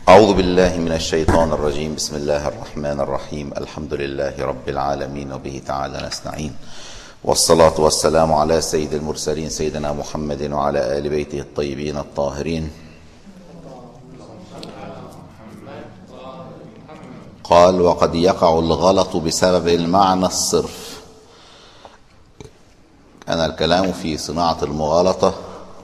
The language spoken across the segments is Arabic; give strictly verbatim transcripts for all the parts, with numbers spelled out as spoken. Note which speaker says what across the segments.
Speaker 1: أعوذ بالله من الشيطان الرجيم. بسم الله الرحمن الرحيم. الحمد لله رب العالمين وبه تعالى نستعين، والصلاة والسلام على سيد المرسلين سيدنا محمد وعلى آل بيته الطيبين الطاهرين. قال: وقد يقع الغلط بسبب المعنى الصرف. كان الكلام في صناعة المغالطة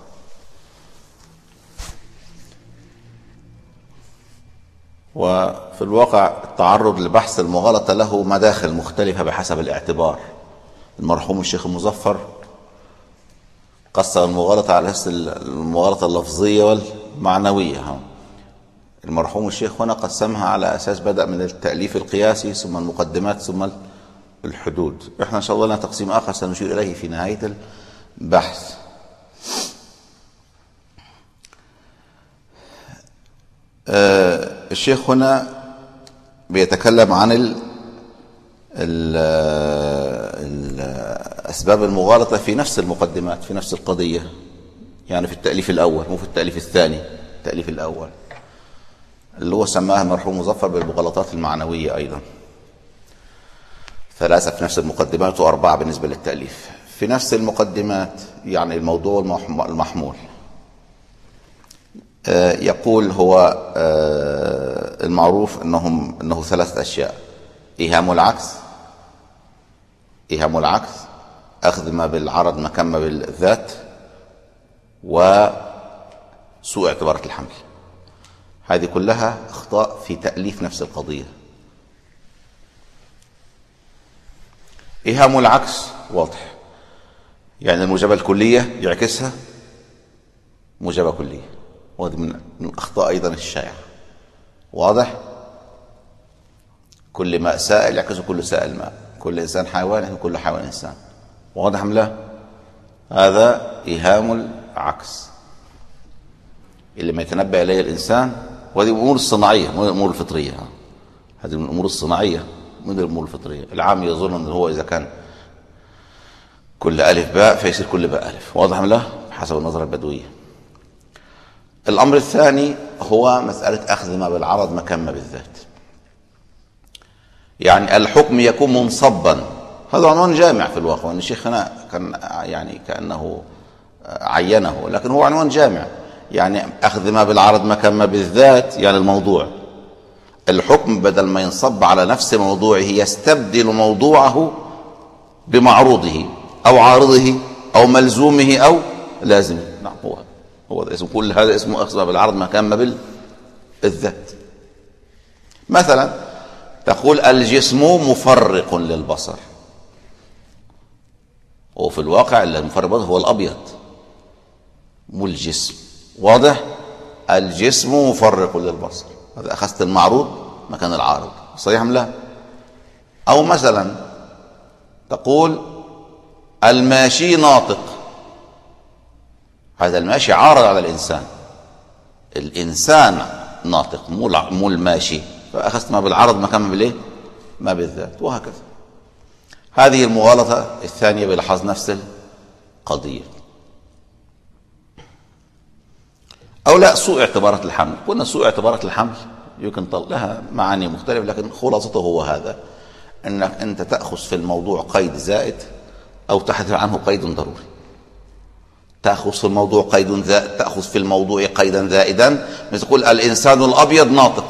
Speaker 1: وفي الواقع التعرض لبحث المغالطة له مداخل مختلفة بحسب الاعتبار. المرحوم الشيخ المظفر قسم المغالطة على أساس المغالطة اللفظية والمعنوية. المرحوم الشيخ هنا قسمها على أساس بدأ من التأليف القياسي ثم المقدمات ثم الحدود. احنا إن شاء الله لنا تقسيم آخر سنشير إليه في نهاية البحث. آه الشيخ هنا بيتكلم عن ال ال ال أسباب المغالطة في نفس المقدمات في نفس القضية، يعني في التأليف الأول مو في التأليف الثاني. التأليف الأول اللي هو سماها المرحوم مظفر بالمغالطات المعنوية، أيضا ثلاثة في نفس المقدمات وأربعة بالنسبة للتأليف. في نفس المقدمات يعني الموضوع المحمول. يقول هو المعروف أنهم أنه ثلاثة أشياء: إيهام العكس، إيهام العكس، أخذ ما بالعرض مكان ما بالذات، وسوء اعتبارات الحمل. هذه كلها أخطاء في تأليف نفس القضية. إيهام العكس واضح، يعني الموجبة الكلية يعكسها موجبة كلية، وهذه من الأخطاء أيضا الشائعة. واضح؟ كل ماء سائل يعكسه كل سائل ماء، كل إنسان حيوان يعكسه كل حيوان إنسان. واضح أم لا؟ هذا إيهام العكس اللي ما يتنبأ إليه الإنسان، وهذه الأمور الصناعية مو الأمور الفطرية. هذه من الأمور الصناعية مو الأمور الفطرية. العام يظن أنه هو إذا كان كل ألف باء فيصير كل باء ألف. واضح أم لا؟ حسب النظرة البدوية. الأمر الثاني هو مسألة أخذ ما بالعرض مكان ما بالذات، يعني الحكم يكون منصبا. هذا عنوان جامع في الواقع، وأن الشيخ هنا كان يعني كأنه عينه، لكن هو عنوان جامع. يعني أخذ ما بالعرض مكان ما بالذات، يعني الموضوع الحكم بدل ما ينصب على نفس موضوعه يستبدل موضوعه بمعروضه أو عارضه أو ملزومه أو لازمه. نعم، هو هو ده اسم، كل هذا اسمه أخذ ما بالعرض مكان ما بالذات. مثلا تقول الجسم مفرق للبصر، وفي الواقع المفرق هو الأبيض مو الجسم. واضح؟ الجسم مفرق للبصر، هذا أخذت المعروض مكان العارض. صحيح أم لا؟ أو مثلا تقول الماشي ناطق، هذا الماشي عارض على الإنسان، الإنسان ناطق مو الماشي، فأخذت ما بالعرض مكان ما بالإيه؟ ما بالذات، وهكذا. هذه المغالطة الثانية بلحظ نفس القضية. أو لا، سوء اعتبارات الحمل. قلنا سوء اعتبارات الحمل يمكن لها معاني مختلفة، لكن خلاصته هو هذا: أنك أنت تأخذ في الموضوع قيد زائد أو تحذف عنه قيد ضروري. تأخذ في الموضوع قيد زائد، تأخذ في الموضوع قيدا زائدا، مثل تقول الإنسان الأبيض ناطق،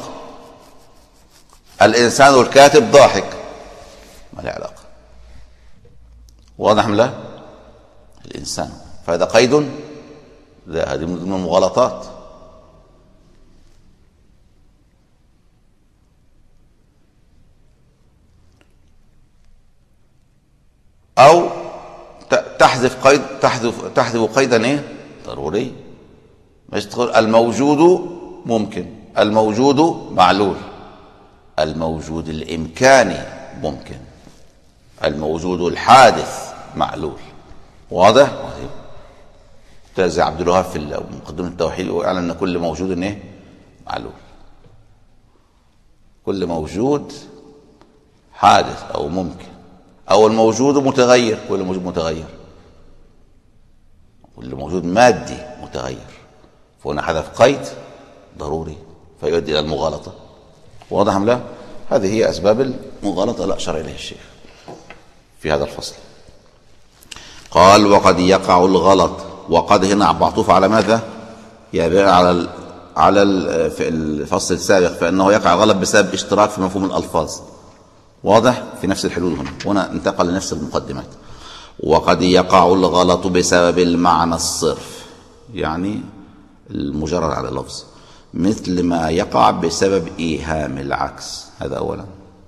Speaker 1: الإنسان الكاتب ضاحك، ما له علاقة. واضح أم لا؟ الإنسان، فهذا قيد، لا، هذه من المغالطات. أو تحذف قيد، تحذف تحذف قيدا ايه؟ ضروري. مش تقول الموجود ممكن، الموجود معلول، الموجود الإمكاني ممكن، الموجود الحادث معلول. واضح؟ زي عبد الوهاب في مقدمة التوحيد ويعلن أن كل موجود ايه؟ معلول. كل موجود حادث أو ممكن، أو الموجود متغير، كل موجود متغير، كل موجود مادي متغير. فهنا حذف قيد ضروري، فيؤدي إلى المغالطة. واضح أم لا؟ هذه هي أسباب المغالطة لا أشار إليها الشيخ في هذا الفصل. قال وقد يقع الغلط، وقد هنا معطوف على ماذا؟ يعني على ال على ال في الفصل السابق، فإنه يقع الغلط بسبب اشتراك في مفهوم الألفاظ. واضح؟ في نفس الحلول هنا، هنا انتقل لنفس المقدمات. وقد يقع الغلط بسبب المعنى الصرف، يعني المجرد على اللفظ، مثل ما يقع بسبب إيهام العكس، هذا أولا.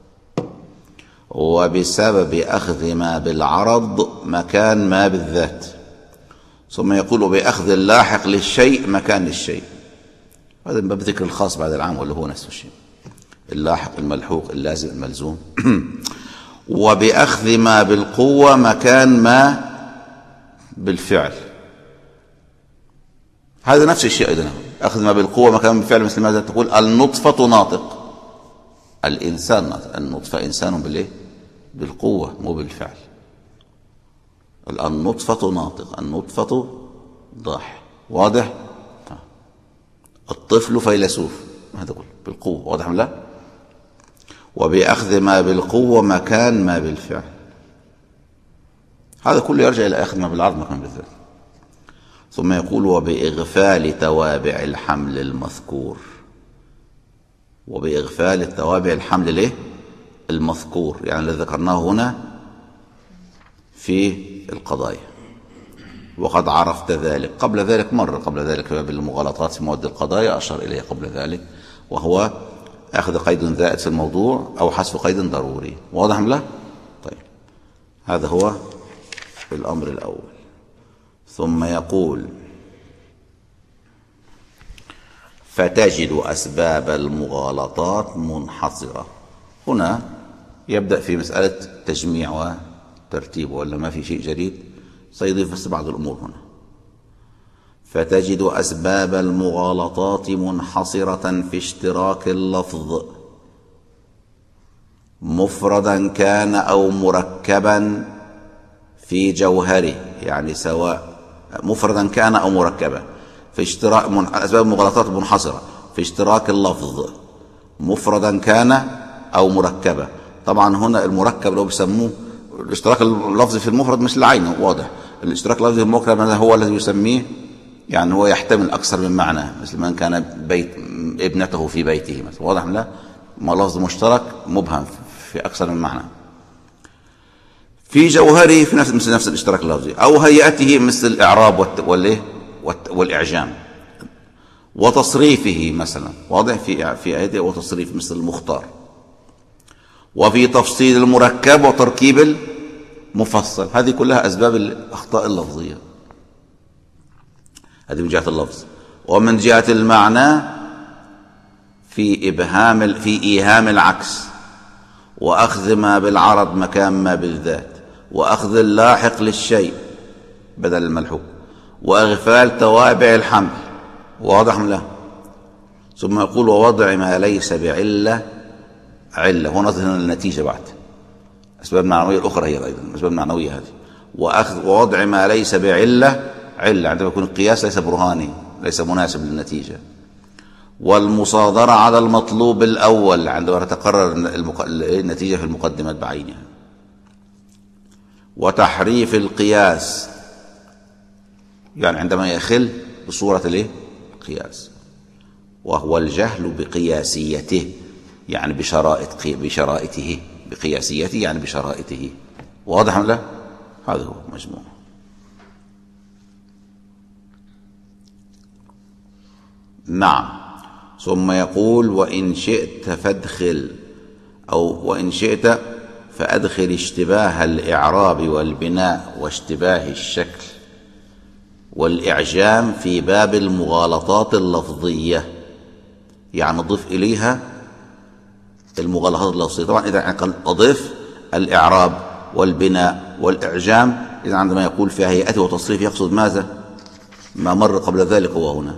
Speaker 1: وبسبب أخذ ما بالعرض مكان ما بالذات، ثم يقول بأخذ اللاحق للشيء مكان للشيء. هذا من باب ذكر الخاص بعد العام، ولا هو نفس الشيء، اللاحق الملحوق اللازم الملزوم. وبأخذ ما بالقوة مكان ما بالفعل، هذا نفس الشيء أيضا. أخذ ما بالقوة مكان بالفعل، مثل ماذا تقول النطفة ناطق، الإنسان ناطق، النطفة إنسان بالإيه؟ بالقوة مو بالفعل. النطفة ناطق، النطفة ضاح. واضح؟ الطفل فيلسوف، هذا كله بالقوة. واضح ولا لا؟ وبأخذ ما بالقوة مكان ما بالفعل، هذا كله يرجع إلى أخذ ما بالعرض مكان بالذات. ثم يقول وبإغفال توابع الحمل المذكور، وبإغفال التوابع الحمل له المذكور، يعني الذي ذكرناه هنا في القضايا. وقد عرفت ذلك قبل ذلك مرة، قبل ذلك باب المغالطات في مواد القضايا أشار إليه قبل ذلك، وهو أخذ قيد زائد في الموضوع أو حذف قيد ضروري. واضح أم لا؟ طيب، هذا هو الأمر الأول. ثم يقول فتجد أسباب المغالطات منحصرة. هنا يبدأ في مسألة تجميع وترتيب، ولا ما في شيء جديد، سيضيف بس بعض الأمور هنا. فتجد أسباب المغالطات منحصرة في اشتراك اللفظ مفردا كان أو مركبا في جوهره، يعني سواء مفردا كان أو مركبا في اشتراك من... أسباب المغالطات منحصرة في اشتراك اللفظ مفردا كان أو مركبا. طبعا هنا المركب لو بيسموه الاشتراك اللفظي في المفرد مش العين، واضح. الاشتراك اللفظي في المركب هذا هو الذي يسميه، يعني هو يحتمل أكثر من معنى، مثل من كان بيت ابنته في بيته مثلا. واضح لا؟ ما لفظ مشترك مبهم في أكثر من معنى. في جوهره في نفس مثل نفس الاشتراك اللفظي، أو هيئته مثل الإعراب والإيه والإعجام، وتصريفه مثلا. واضح؟ في في هيئته وتصريف مثل المختار. وفي تفصيل المركب وتركيب المفصل، هذه كلها أسباب الأخطاء اللفظية، هذه من جهة اللفظ. ومن جهة المعنى في إبهام في إيهام العكس، وأخذ ما بالعرض مكان ما بالذات، وأخذ اللاحق للشيء بدل الملحوق، وإغفال توابع الحمل. واضح له؟ ثم يقول ووضع ما ليس بعلة علة، هو نظر هنا النتيجة بعد أسباب معنوية الأخرى هي أيضا أسباب معنوية هذه. وأخذ ووضع ما ليس بعلة علة، عندما يكون القياس ليس برهاني ليس مناسب للنتيجة. والمصادرة على المطلوب الأول عندما تتقرر النتيجة في المقدمات بعينها. وتحريف القياس، يعني عندما يخل بصورة الايه؟ القياس، وهو الجهل بقياسيته، يعني بشرائط بشرائطه بقياسيته يعني بشرائطه. واضح ولا لا؟ هذا هو مجموع. نعم. ثم يقول وإن شئت فادخل أو وإن شئت فأدخل اشتباه الإعراب والبناء واشتباه الشكل والإعجام في باب المغالطات اللفظية، يعني ضف إليها المغالطات اللفظية. طبعا إذا أضيف الإعراب والبناء والإعجام، إذا عندما يقول في هيئته وتصريف يقصد ماذا؟ ما مر قبل ذلك هو هنا.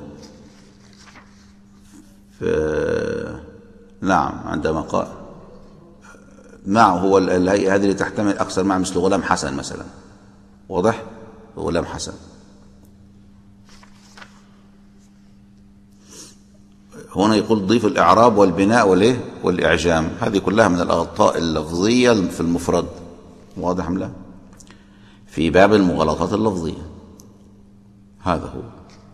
Speaker 1: نعم، عندما قال نعم هو الهيئة هذه اللي تحتمل أكثر مع مثل غلام حسن مثلا. واضح؟ غلام حسن. هنا يقول ضيف الإعراب والبناء والإيه والإعجام، هذه كلها من الأخطاء اللفظية في المفرد. واضح أم لا؟ في باب المغالطات اللفظية هذا هو.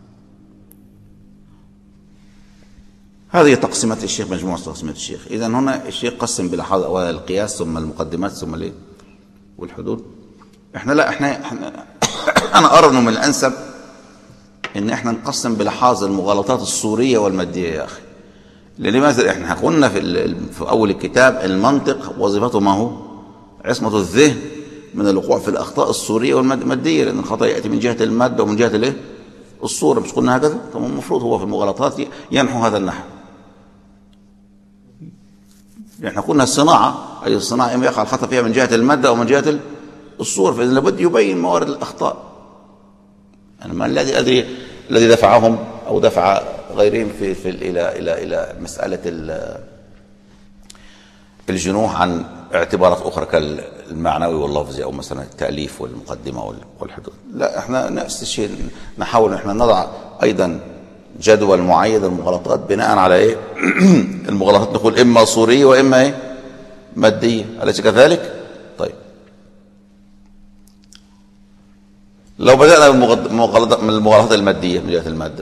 Speaker 1: هذه تقسيمة الشيخ، مجموعة تقسيمات الشيخ. إذا هنا الشيخ قسم بلحاظ أولا القياس ثم المقدمات ثم الإيه والحدود. إحنا لا إحنا, إحنا أنا أرى إنه من الأنسب إن إحنا نقسم بلحاظ المغالطات الصورية والمادية يا أخي. لماذا؟ إحنا قلنا في, في أول الكتاب المنطق وظيفته ما هو؟ عصمة الذهن من الوقوع في الأخطاء الصورية والمادية، لأن الخطأ يأتي من جهة المادة ومن جهة الإيه الصورة. مش قلنا هكذا؟ طب المفروض هو في المغالطات ينحو هذا النحو. احنا قلنا الصناعة، أي الصناعة إما يقع الخطأ فيها من جهة المادة أو من جهة الصورة، فإذا لابد يبين موارد الأخطاء. يعني ما الذي أدري الذي دفعهم أو دفع غيرهم في, في إلى إلى إلى مسألة الجنوح عن اعتبارات أخرى كالمعنوي واللفظي أو مثلا التأليف والمقدمة والحدود. لا، احنا نفس الشيء نحاول احنا نضع أيضا جدول معين المغالطات بناء على ايه المغالطات نقول اما صوريه واما ايه ماديه، اليس كذلك؟ طيب لو بدانا من المغالطات الماديه من جهه الماده،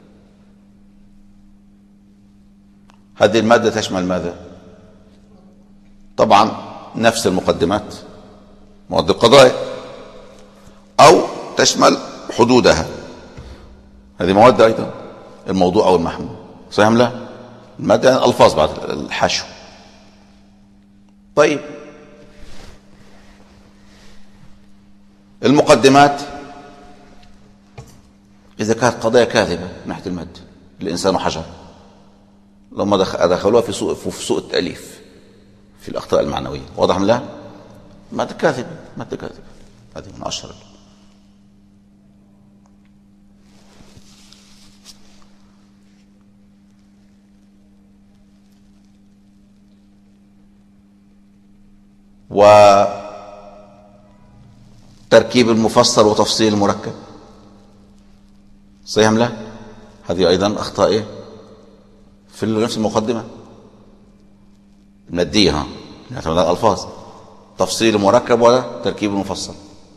Speaker 1: هذه الماده تشمل ماذا؟ طبعا نفس المقدمات مواد القضايا، او تشمل حدودها، هذه مواد ايضا الموضوع او المحمول. صحيح لا؟ الماده يعني الفاظ بعد الحشو. طيب المقدمات اذا كانت قضايا كاذبه من ناحيه الماده، الانسان حجر، لما دخلوها في سوء في سوء التاليف في الاخطاء المعنويه، واضح ام لا؟ ماده كاذبه، ماده كاذبه، هذه من اشهر. وتركيب المفصل وتفصيل المركب، صحيح ام لا؟ هذه ايضا اخطاء ايه في نفس المقدمه الماديه، ها يعتمد على الالفاظ، تفصيل المركب وتركيب المفصل.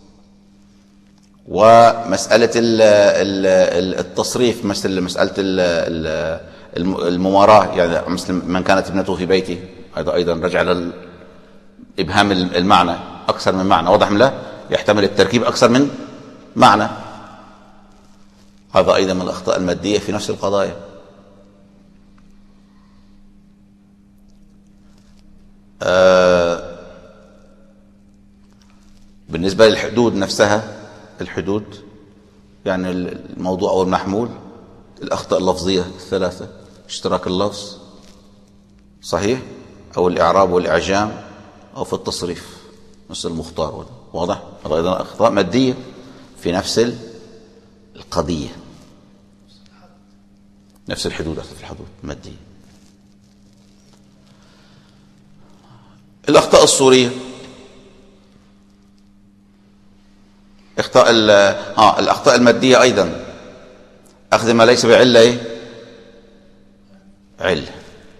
Speaker 1: ومساله التصريف، مثل مساله المماراه، يعني مثل من كانت ابنته في بيته، هذا ايضا رجع لل إبهام المعنى أكثر من معنى، واضح لا؟ يحتمل التركيب أكثر من معنى، هذا أيضا من الأخطاء المادية في نفس القضايا. آه بالنسبة للحدود نفسها، الحدود يعني الموضوع أو المحمول، الأخطاء اللفظية الثلاثة، اشتراك اللفظ صحيح، أو الإعراب والإعجام، أو في التصريف مثل المختار، واضح؟ هذا أيضا أخطاء مادية في نفس القضية، نفس الحدود، في الحدود مادية. الأخطاء الصورية، اخطاء اه الأخطاء المادية أيضا، أخذ ما ليس بعلة ايه علة،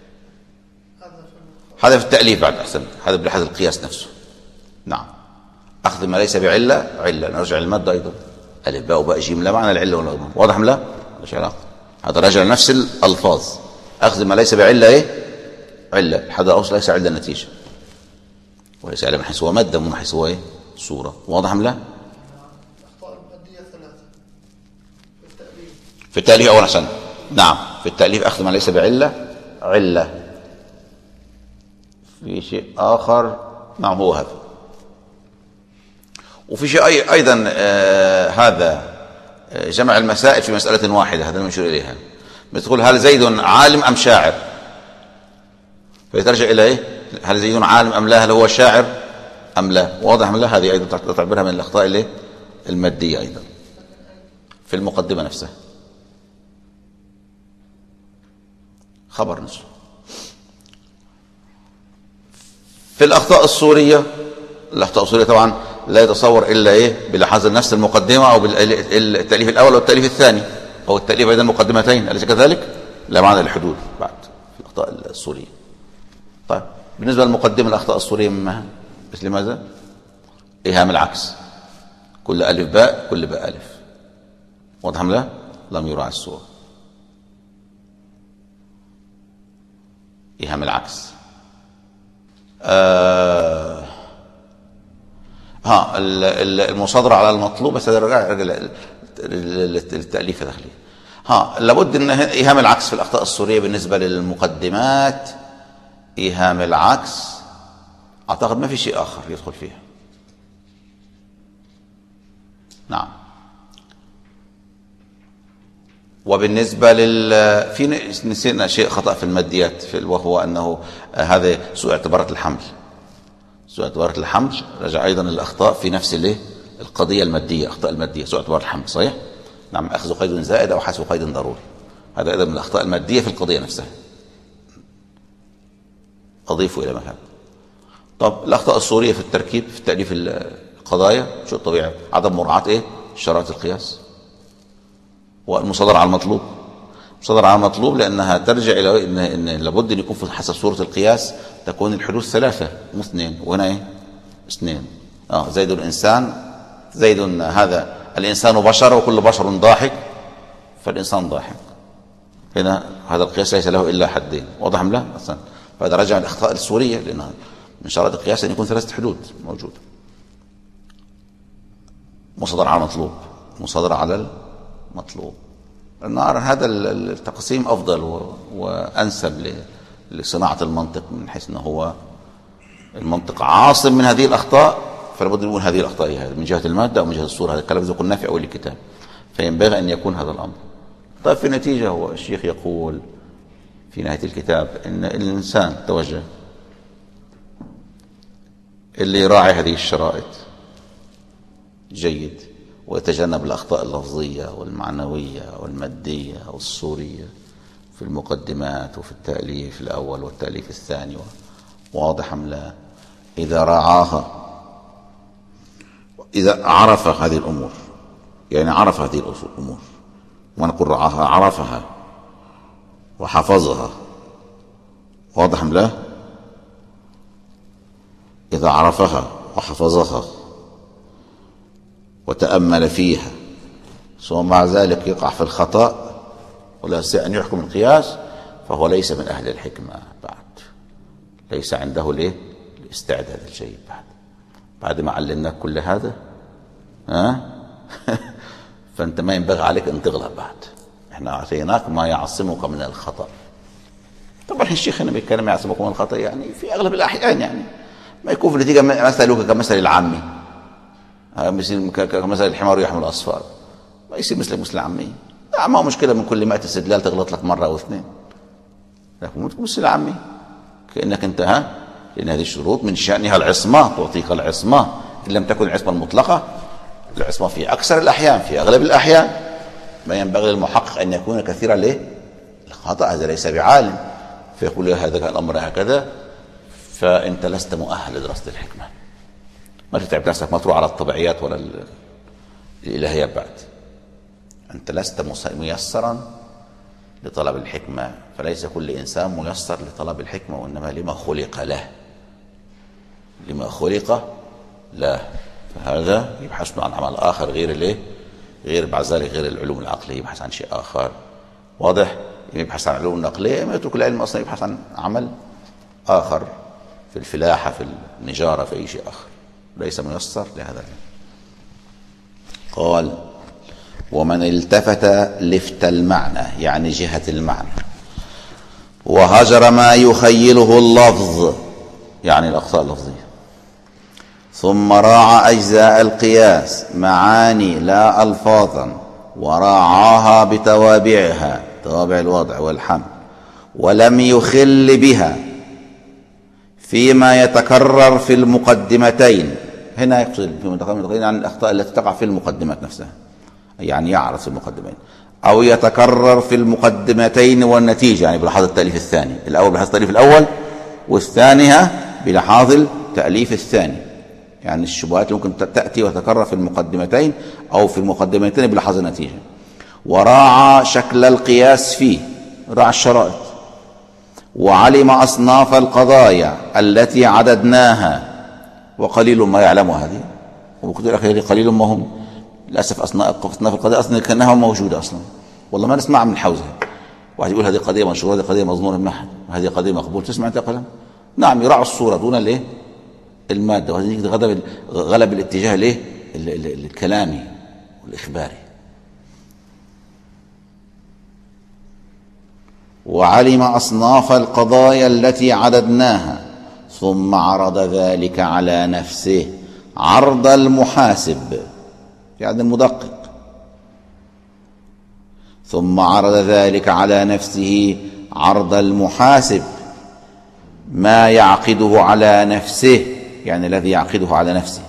Speaker 1: هذا في التأليف بعد أحسن، هذا بلحاظ القياس نفسه. نعم، أخذ ما ليس بعلة علة، نرجع للمادة أيضا، ألف باء وباء جيم لا معنى العلة ولا الضمان، واضح لا؟ مش علاقة، هذا راجع لنفس الألفاظ، أخذ ما ليس بعلة إيه علة، هذا الأصل ليس علة النتيجة، وليس علة من حيث هو مادة ومن حيث هو إيه صورة، واضح لا؟
Speaker 2: الأخطاء المادية ثلاثة في التأليف،
Speaker 1: في التأليف أول أحسن، نعم في التأليف أخذ ما ليس بعلة علة. في شيء آخر، نعم هو هذا. وفي شيء أيضا آه هذا آه جمع المسائل في مسألة واحدة، هذا المشير إليها، بتقول هل زيد عالم أم شاعر، فيترجع إلى إيه؟ هل زيد عالم أم لا، هل هو شاعر أم لا، واضح أم لا؟ هذه أيضا تعتبرها من الأخطاء اللي المادية أيضا في المقدمة نفسها، خبر نفسه. في الأخطاء الصورية، الأخطاء الصورية طبعا لا يتصور إلا إيه بلحاظ نفس المقدمة أو بالتأليف الأول أو التأليف الثاني أو التأليف أيضا مقدمتين، أليس كذلك؟ لا معنى الحدود بعد في الأخطاء الصورية. طيب بالنسبة للمقدمة الأخطاء الصورية منها مثل ماذا؟ إيهام العكس، كل ألف باء كل باء ألف، واضح أم لا؟ لم يراعي الصورة. إيهام العكس. آه ها المصادرة على المطلوب، بس هذا رجع رجع للتأليف داخلي. ها لابد ان ايهام العكس في الاخطاء الصورية بالنسبة للمقدمات، ايهام العكس اعتقد ما في شيء اخر يدخل فيها. نعم. وبالنسبة لل في نسينا شيء خطأ في الماديات، في وهو انه هذا سوء اعتبارات الحمل. سوء اعتبارات الحمل رجع ايضا الاخطاء في نفس الايه القضية المادية، اخطاء المادية سوء اعتبار الحمل صحيح؟ نعم، اخذ قيد زائد او حذف قيد ضروري، هذا ايضا من الاخطاء المادية في القضية نفسها، اضيفه الى مكان. طب الاخطاء الصورية في التركيب في تأليف القضايا شو طبيعي؟ عدم مراعاة ايه؟ شرائط القياس والمصادرة على المطلوب. المصادرة على المطلوب لانها ترجع الى ان, إن لابد ان يكون في حسب صورة القياس تكون الحدود ثلاثة مو اثنين، وهنا ايه؟ اثنين. اه زيد الانسان، زيد هذا الانسان بشر وكل بشر ضاحك، فالانسان ضاحك. هنا هذا القياس ليس له الا حدين، واضح ام لا؟ اصلا فهذا رجع الاخطاء الصورية، لانها من شرائط القياس ان يكون ثلاثة حدود موجودة. مصادرة على المطلوب، مصادرة على المطلوب. النهار هذا التقسيم افضل وانسب لصناعة المنطق، من حيث انه هو المنطق عاصم من هذه الاخطاء، فلا بد نقول هذه الاخطاء هي من جهة المادة او من جهة الصورة. هذا الكلام اذا قلنا في اول الكتاب، فينبغي ان يكون هذا الامر. طيب في النتيجة هو الشيخ يقول في نهاية الكتاب ان الانسان توجه اللي يراعي هذه الشرائط جيد ويتجنب الأخطاء اللفظية والمعنوية والمادية والصورية في المقدمات وفي التأليف الأول والتأليف الثاني، واضح أم لا؟ إذا راعاها، إذا عرف هذه الأمور، يعني عرف هذه الأمور، ونقول رعاها عرفها وحفظها، واضح أم لا؟ إذا عرفها وحفظها وتأمل فيها ثم مع ذلك يقع في الخطأ ولا يستطيع أن يحكم القياس، فهو ليس من أهل الحكمة بعد، ليس عنده الايه الاستعداد الجيد بعد بعد ما علمناك كل هذا. ها فأنت ما ينبغي عليك أن تغلب بعد، احنا أعطيناك ما يعصمك من الخطأ. طبعا الشيخ هنا بيتكلم يعصمك من الخطأ، يعني في أغلب الأحيان يعني ما يكون في النتيجة مثلك كمثل العامي، كمثل الحمار يحمل أصفار، ما يصير مثل مثل العامي. لا، ما هو مشكلة من كل مائة استدلال تغلط لك مرة أو اثنين، لكن مو مثل العامي كأنك انت ها، لأن هذه الشروط من شأنها العصمة، تعطيك العصمة إن لم تكن العصمة المطلقة، العصمة في أكثر الأحيان، في أغلب الأحيان ما ينبغي للمحقق أن يكون كثيرا ليه الخطأ، هذا ليس بعالم، فيقول هذا كان الأمر هكذا، فأنت لست مؤهل لدراسة الحكمة. ما تتعب نفسك، ما تروح على الطبيعيات ولا الإلهيات بعد، أنت لست ميسرا لطلب الحكمة، فليس كل إنسان ميسر لطلب الحكمة، وإنما لما خلق له، لما خلق له. فهذا يبحث عن عمل آخر غير الايه غير بعد ذلك غير العلوم العقلية، يبحث عن شيء آخر، واضح؟ يبحث عن العلوم النقلية، ما يترك العلم أصلا، يبحث عن عمل آخر في الفلاحة، في النجارة، في أي شيء آخر، ليس ميسر لهذا. قال ومن التفت لفت المعنى، يعني جهة المعنى، وهجر ما يخيله اللفظ، يعني الأخطاء اللفظية، ثم راعى أجزاء القياس معاني لا ألفاظا، وراعاها بتوابعها، توابع الوضع والحمل، ولم يخل بها فيما يتكرر في المقدمتين. هنا يقصد في المقدمتين عن الأخطاء التي تقع في المقدمات نفسها، يعني يعرض في المقدمين، أو يتكرر في المقدمتين والنتيجة، يعني بلحاظ التأليف الثاني، الأول بلحاظ التأليف الأول، والثانية بلحاظ التأليف الثاني، يعني الشبهات ممكن تأتي وتتكرر في المقدمتين أو في المقدمتين بلحاظ النتيجة. وراعى شكل القياس فيه، راعى الشرائط. وعلم أصناف القضايا التي عددناها وقليل ما يعلم هذه، وبكتير أخيرا قليل ما هم. للأسف أصناف القضايا أصلا كأنها موجودة أصلا، والله ما نسمع من حوزها. واحد يقول هذه قضية مشهورة، هذه قضية مظنونة من أحد، هذه قضية مقبول. تسمع أنت قلم؟ نعم، يراعوا الصورة دون الايه؟ المادة. وهذه غلب غلب الاتجاه الايه؟ الكلامي والإخباري. وعلم أصناف القضايا التي عددناها ثم عرض ذلك على نفسه عرض المحاسب، يعني المدقق. ثم عرض ذلك على نفسه عرض المحاسب، ما يعقده على نفسه، يعني الذي يعقده على نفسه.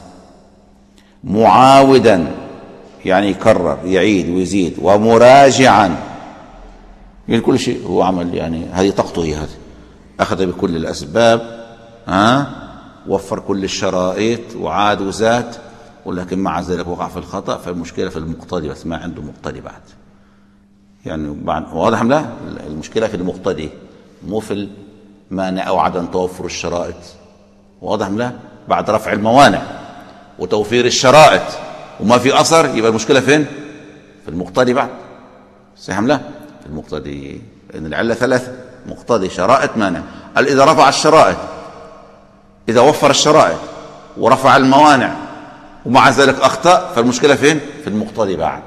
Speaker 1: معاودا يعني يكرر يعيد ويزيد، ومراجعا يعني كل شيء هو عمل، يعني هذه طاقته هي هذه. أخذ بكل الأسباب، ها، وفر كل الشرائط وعاد وزاد، ولكن مع ذلك وقع في الخطأ. فالمشكلة في المقتضي، بس ما عنده مقتضي بعد. يعني بعد واضح لا؟ المشكلة في المقتضي مو في المانع أو عدم توفر الشرائط. واضح لا؟ بعد رفع الموانع وتوفير الشرائط وما في أثر، يبقى المشكلة فين؟ في المقتضي بعد. صحيح لا؟ في المقتضي، لأن العلة ثلاثة: مقتضي، شرائط، مانع. قال إذا رفع الشرائط، إذا وفر الشرائط ورفع الموانع ومع ذلك أخطأ، فالمشكلة فين؟ في المقتضي بعد.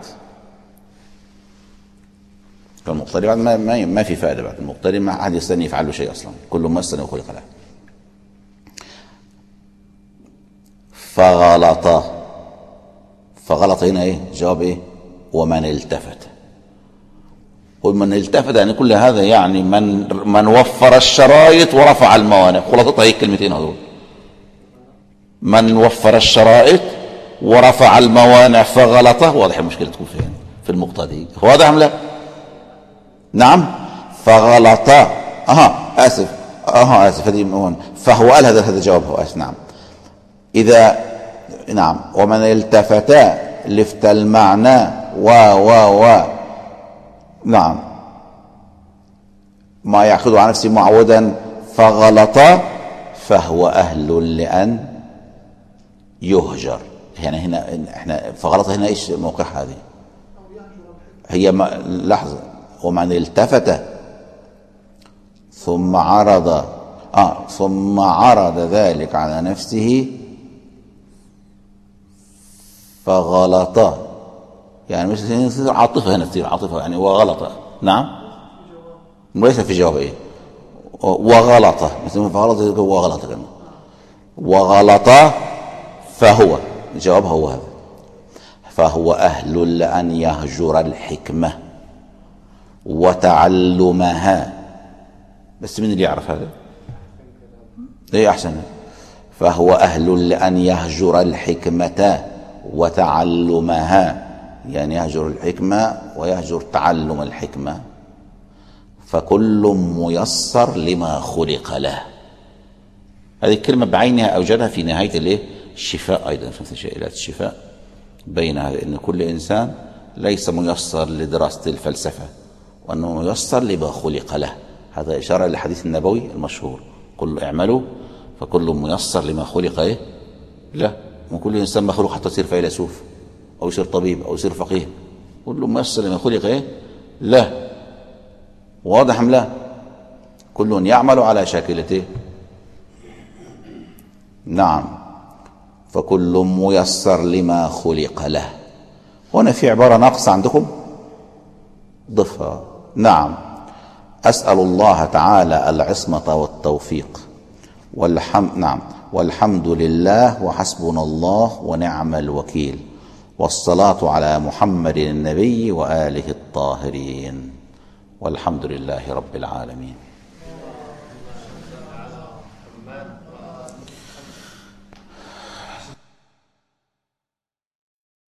Speaker 1: فالمقتضي بعد ما, ما, ما في فائدة بعد. المقتضي ما أحد يستني يفعل له شيء أصلا، كل ما استنى وخلق له. فغلط. فغلط هنا إيه؟ جواب إيه؟ ومن التفت. ومن التفت يعني كل هذا، يعني من من وفر الشرائط ورفع الموانع. خلاصتها هي الكلمتين هذول: من وفر الشرائط ورفع الموانع فغلط. واضح المشكلة تكون فين؟ في المقتضي. واضح أم لا؟ نعم. فغلط. اها اسف اها اسف هذه هون. فهو قال هذا هذا جوابه. اسف. نعم. اذا نعم. ومن التفت لفت المعنى و و و نعم ما يأخذ عن نفسه معودا فغلط، فهو أهل لأن يهجر. يعني هنا احنا فغلط هنا ايش موقع هذه؟ هي لحظة. ومن التفت ثم عرض آه ثم عرض ذلك على نفسه فغلط، يعني مش تصير عاطفة هنا، تصير عاطفة يعني وغلط. نعم. وليس في جواب ايه؟ وغلط، مثل فغلط وغلط كمان. وغلط فهو جوابها هو هذا: فهو أهل لأن يهجر الحكمة وتعلمها. بس من اللي يعرف هذا؟ ايه أحسن. فهو أهل لأن يهجر الحكمة وتعلمها، يعني يهجر الحكمة ويهجر تعلم الحكمة. فكل ميسر لما خلق له. هذه الكلمة بعينها أوجدها في نهاية الايه؟ الشفاء. أيضا في مثل شائلات الشفاء بين هذا أن كل إنسان ليس ميسر لدراسة الفلسفة، وأنه ميسر لما خلق له. هذا إشارة للحديث النبوي المشهور: كل اعملوا فكل ميسر لما خلق إيه؟ له. وكل إنسان مخلوق حتى يصير فيلسوف أو يصير طبيب أو يصير فقيه، كل ميسر لما خلق إيه؟ له. واضح أم لا؟ كل يعمل على شاكلته. نعم. فكل ميسر لما خلق له. هنا في عبارة ناقصة عندكم، ضفها. نعم. أسأل الله تعالى العصمة والتوفيق والحمد نعم والحمد لله وحسبنا الله ونعم الوكيل، والصلاة على محمد النبي وآله الطاهرين، والحمد لله رب العالمين.